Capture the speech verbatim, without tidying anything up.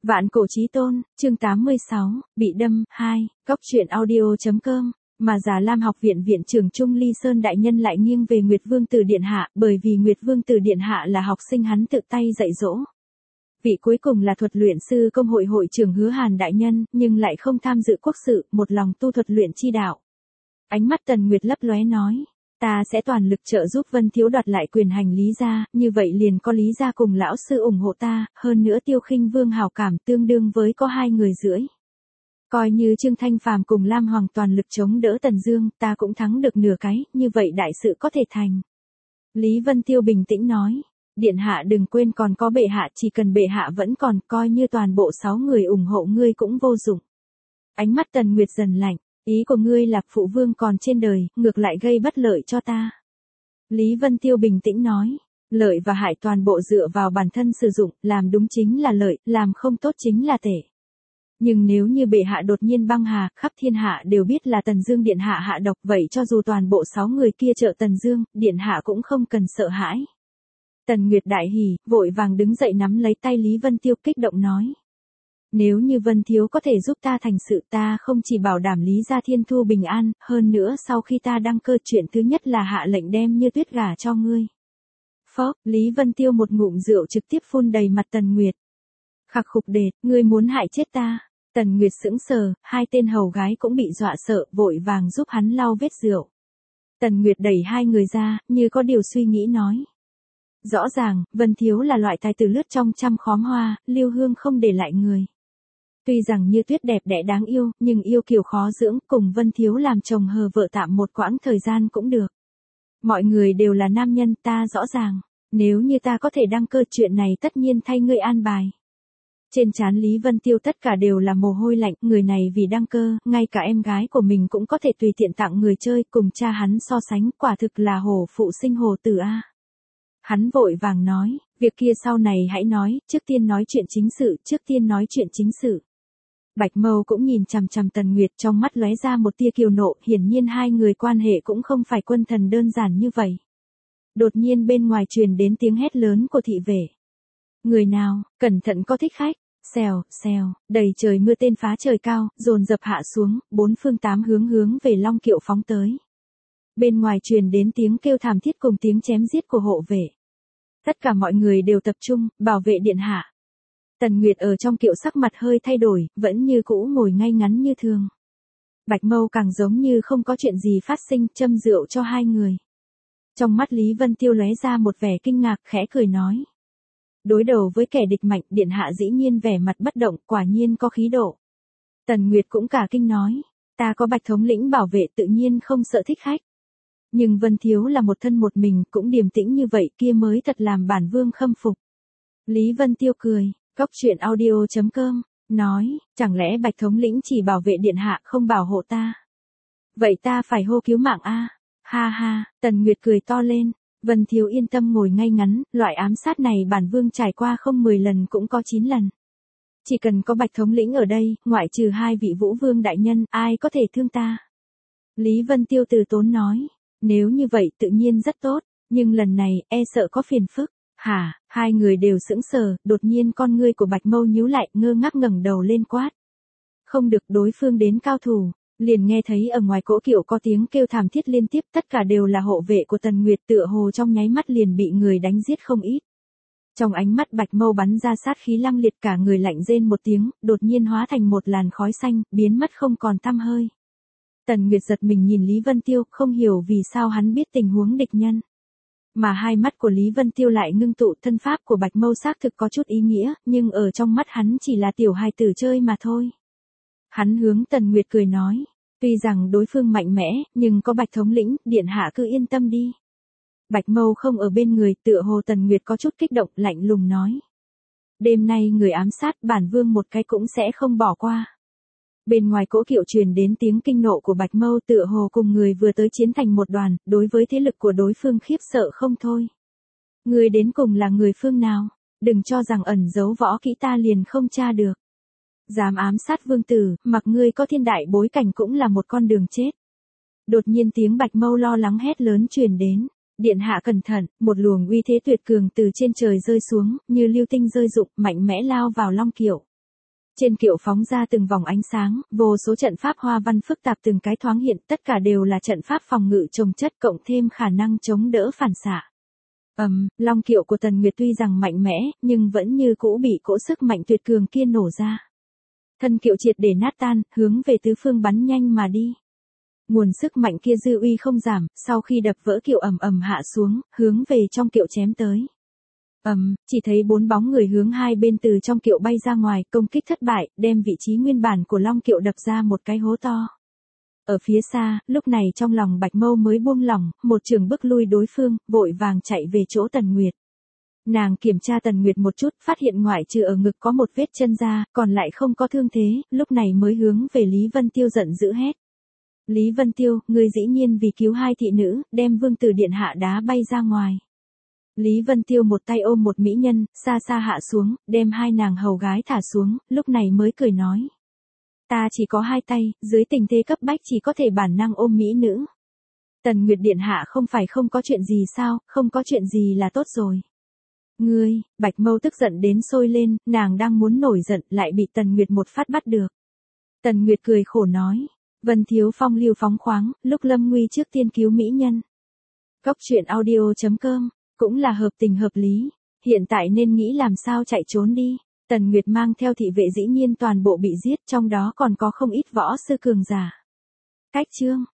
Vạn cổ chí tôn, chương tám mươi sáu, bị đâm, hai, góc truyện audio.com, mà Già Lam học viện viện trưởng Trung Ly Sơn đại nhân lại nghiêng về Nguyệt Vương Tử Điện Hạ, bởi vì Nguyệt Vương Tử Điện Hạ là học sinh hắn tự tay dạy dỗ. Vị cuối cùng là thuật luyện sư công hội hội trưởng Hứa Hàn đại nhân, nhưng lại không tham dự quốc sự, một lòng tu thuật luyện chi đạo. Ánh mắt Tần Nguyệt lấp lóe nói, ta sẽ toàn lực trợ giúp Vân Thiếu đoạt lại quyền hành Lý gia, như vậy liền có Lý gia cùng lão sư ủng hộ ta, hơn nữa Tiêu Khinh Vương hảo cảm tương đương với có hai người rưỡi. Coi như Trương Thanh Phàm cùng Lam Hoàng toàn lực chống đỡ Tần Dương, ta cũng thắng được nửa cái, như vậy đại sự có thể thành. Lý Vân Tiêu bình tĩnh nói, điện hạ đừng quên còn có bệ hạ, chỉ cần bệ hạ vẫn còn, coi như toàn bộ sáu người ủng hộ ngươi cũng vô dụng. Ánh mắt Tần Nguyệt dần lạnh. Ý của ngươi là phụ vương còn trên đời, ngược lại gây bất lợi cho ta. Lý Vân Tiêu bình tĩnh nói, lợi và hại toàn bộ dựa vào bản thân sử dụng, làm đúng chính là lợi, làm không tốt chính là tệ. Nhưng nếu như bệ hạ đột nhiên băng hà, khắp thiên hạ đều biết là Tần Dương điện hạ hạ độc, vậy cho dù toàn bộ sáu người kia trợ Tần Dương, điện hạ cũng không cần sợ hãi. Tần Nguyệt đại hỉ, vội vàng đứng dậy nắm lấy tay Lý Vân Tiêu kích động nói. Nếu như Vân Thiếu có thể giúp ta thành sự, ta không chỉ bảo đảm Lý gia thiên thu bình an, hơn nữa sau khi ta đăng cơ chuyện thứ nhất là hạ lệnh đem Như Tuyết gả cho ngươi. Phốc, Lý Vân Tiêu một ngụm rượu trực tiếp phun đầy mặt Tần Nguyệt. Khặc khục đệt, ngươi muốn hại chết ta. Tần Nguyệt sững sờ, hai tên hầu gái cũng bị dọa sợ, vội vàng giúp hắn lau vết rượu. Tần Nguyệt đẩy hai người ra, như có điều suy nghĩ nói. Rõ ràng, Vân Thiếu là loại tài tử lướt trong trăm khóm hoa, lưu hương không để lại người. Tuy rằng Như Tuyết đẹp đẽ đáng yêu, nhưng yêu kiều khó dưỡng, cùng Vân Thiếu làm chồng hờ vợ tạm một quãng thời gian cũng được. Mọi người đều là nam nhân, ta rõ ràng. Nếu như ta có thể đăng cơ, chuyện này tất nhiên thay ngươi an bài. Trên trán Lý Vân Tiêu tất cả đều là mồ hôi lạnh, người này vì đăng cơ, ngay cả em gái của mình cũng có thể tùy tiện tặng người chơi, cùng cha hắn so sánh, quả thực là hổ phụ sinh hổ tử a. Hắn vội vàng nói, việc kia sau này hãy nói, trước tiên nói chuyện chính sự, trước tiên nói chuyện chính sự. Bạch Mâu cũng nhìn chằm chằm Tần Nguyệt, trong mắt lóe ra một tia kiều nộ, hiển nhiên hai người quan hệ cũng không phải quân thần đơn giản như vậy. Đột nhiên bên ngoài truyền đến tiếng hét lớn của thị vệ. Người nào, cẩn thận có thích khách, xèo, xèo, đầy trời mưa tên phá trời cao, dồn dập hạ xuống, bốn phương tám hướng hướng về Long Kiệu phóng tới. Bên ngoài truyền đến tiếng kêu thảm thiết cùng tiếng chém giết của hộ vệ. Tất cả mọi người đều tập trung, bảo vệ điện hạ. Tần Nguyệt ở trong kiệu sắc mặt hơi thay đổi, vẫn như cũ ngồi ngay ngắn như thường. Bạch Mâu càng giống như không có chuyện gì phát sinh, châm rượu cho hai người. Trong mắt Lý Vân Tiêu lóe ra một vẻ kinh ngạc, khẽ cười nói. Đối đầu với kẻ địch mạnh, điện hạ dĩ nhiên vẻ mặt bất động, quả nhiên có khí độ. Tần Nguyệt cũng cả kinh nói, ta có Bạch thống lĩnh bảo vệ tự nhiên không sợ thích khách. Nhưng Vân Thiếu là một thân một mình, cũng điềm tĩnh như vậy kia mới thật làm bản vương khâm phục. Lý Vân Tiêu cười. Góc truyện audio.com, nói, chẳng lẽ Bạch thống lĩnh chỉ bảo vệ điện hạ không bảo hộ ta? Vậy ta phải hô cứu mạng a. Ha ha, Tần Nguyệt cười to lên, Vân Thiếu yên tâm ngồi ngay ngắn, loại ám sát này bản vương trải qua không mười lần cũng có chín lần. Chỉ cần có Bạch thống lĩnh ở đây, ngoại trừ hai vị Vũ Vương đại nhân, ai có thể thương ta? Lý Vân Tiêu từ tốn nói, nếu như vậy tự nhiên rất tốt, nhưng lần này, e sợ có phiền phức. Hả, hai người đều sững sờ, đột nhiên con ngươi của Bạch Mâu nhíu lại, ngơ ngác ngẩng đầu lên quát. Không được, đối phương đến cao thủ, liền nghe thấy ở ngoài cỗ kiệu có tiếng kêu thảm thiết liên tiếp, tất cả đều là hộ vệ của Tần Nguyệt, tựa hồ trong nháy mắt liền bị người đánh giết không ít. Trong ánh mắt Bạch Mâu bắn ra sát khí lăng liệt, cả người lạnh rên một tiếng, đột nhiên hóa thành một làn khói xanh, biến mất không còn tăm hơi. Tần Nguyệt giật mình nhìn Lý Vân Tiêu, không hiểu vì sao hắn biết tình huống địch nhân. Mà hai mắt của Lý Vân Tiêu lại ngưng tụ, thân pháp của Bạch Mâu xác thực có chút ý nghĩa, nhưng ở trong mắt hắn chỉ là tiểu hài tử chơi mà thôi. Hắn hướng Tần Nguyệt cười nói, tuy rằng đối phương mạnh mẽ, nhưng có Bạch thống lĩnh, điện hạ cứ yên tâm đi. Bạch Mâu không ở bên người, tựa hồ Tần Nguyệt có chút kích động, lạnh lùng nói. Đêm nay người ám sát bản vương một cái cũng sẽ không bỏ qua. Bên ngoài cỗ kiệu truyền đến tiếng kinh nộ của Bạch Mâu, tựa hồ cùng người vừa tới chiến thành một đoàn, đối với thế lực của đối phương khiếp sợ không thôi. Người đến cùng là người phương nào, đừng cho rằng ẩn giấu võ kỹ ta liền không tra được. Dám ám sát vương tử, mặc ngươi có thiên đại bối cảnh cũng là một con đường chết. Đột nhiên tiếng Bạch Mâu lo lắng hét lớn truyền đến. Điện hạ cẩn thận, một luồng uy thế tuyệt cường từ trên trời rơi xuống, như lưu tinh rơi rụng, mạnh mẽ lao vào Long Kiệu. Trên kiệu phóng ra từng vòng ánh sáng, vô số trận pháp hoa văn phức tạp từng cái thoáng hiện, tất cả đều là trận pháp phòng ngự chồng chất cộng thêm khả năng chống đỡ phản xạ. Ầm, um, long kiệu của Tần Nguyệt tuy rằng mạnh mẽ, nhưng vẫn như cũ bị cỗ sức mạnh tuyệt cường kia nổ ra. Thân kiệu triệt để nát tan, hướng về tứ phương bắn nhanh mà đi. Nguồn sức mạnh kia dư uy không giảm, sau khi đập vỡ kiệu ầm ầm hạ xuống, hướng về trong kiệu chém tới. Ầm, um, chỉ thấy bốn bóng người hướng hai bên từ trong kiệu bay ra ngoài, công kích thất bại, đem vị trí nguyên bản của long kiệu đập ra một cái hố to. Ở phía xa, lúc này trong lòng Bạch Mâu mới buông lỏng, một trường bức lui đối phương, vội vàng chạy về chỗ Tần Nguyệt. Nàng kiểm tra Tần Nguyệt một chút, phát hiện ngoại trừ ở ngực có một vết chân da, còn lại không có thương thế, lúc này mới hướng về Lý Vân Tiêu giận dữ hét. Lý Vân Tiêu, ngươi dĩ nhiên vì cứu hai thị nữ, đem vương tử điện hạ đá bay ra ngoài. Lý Vân Tiêu một tay ôm một mỹ nhân, xa xa hạ xuống, đem hai nàng hầu gái thả xuống, lúc này mới cười nói. Ta chỉ có hai tay, dưới tình thế cấp bách chỉ có thể bản năng ôm mỹ nữ. Tần Nguyệt điện hạ không phải không có chuyện gì sao, không có chuyện gì là tốt rồi. Ngươi, Bạch Mâu tức giận đến sôi lên, nàng đang muốn nổi giận lại bị Tần Nguyệt một phát bắt được. Tần Nguyệt cười khổ nói, Vân thiếu phong lưu phóng khoáng, lúc lâm nguy trước tiên cứu mỹ nhân. Góc truyện audio chấm com, cũng là hợp tình hợp lý, hiện tại nên nghĩ làm sao chạy trốn đi. Tần Nguyệt mang theo thị vệ dĩ nhiên toàn bộ bị giết, trong đó còn có không ít võ sư cường giả. Cách chương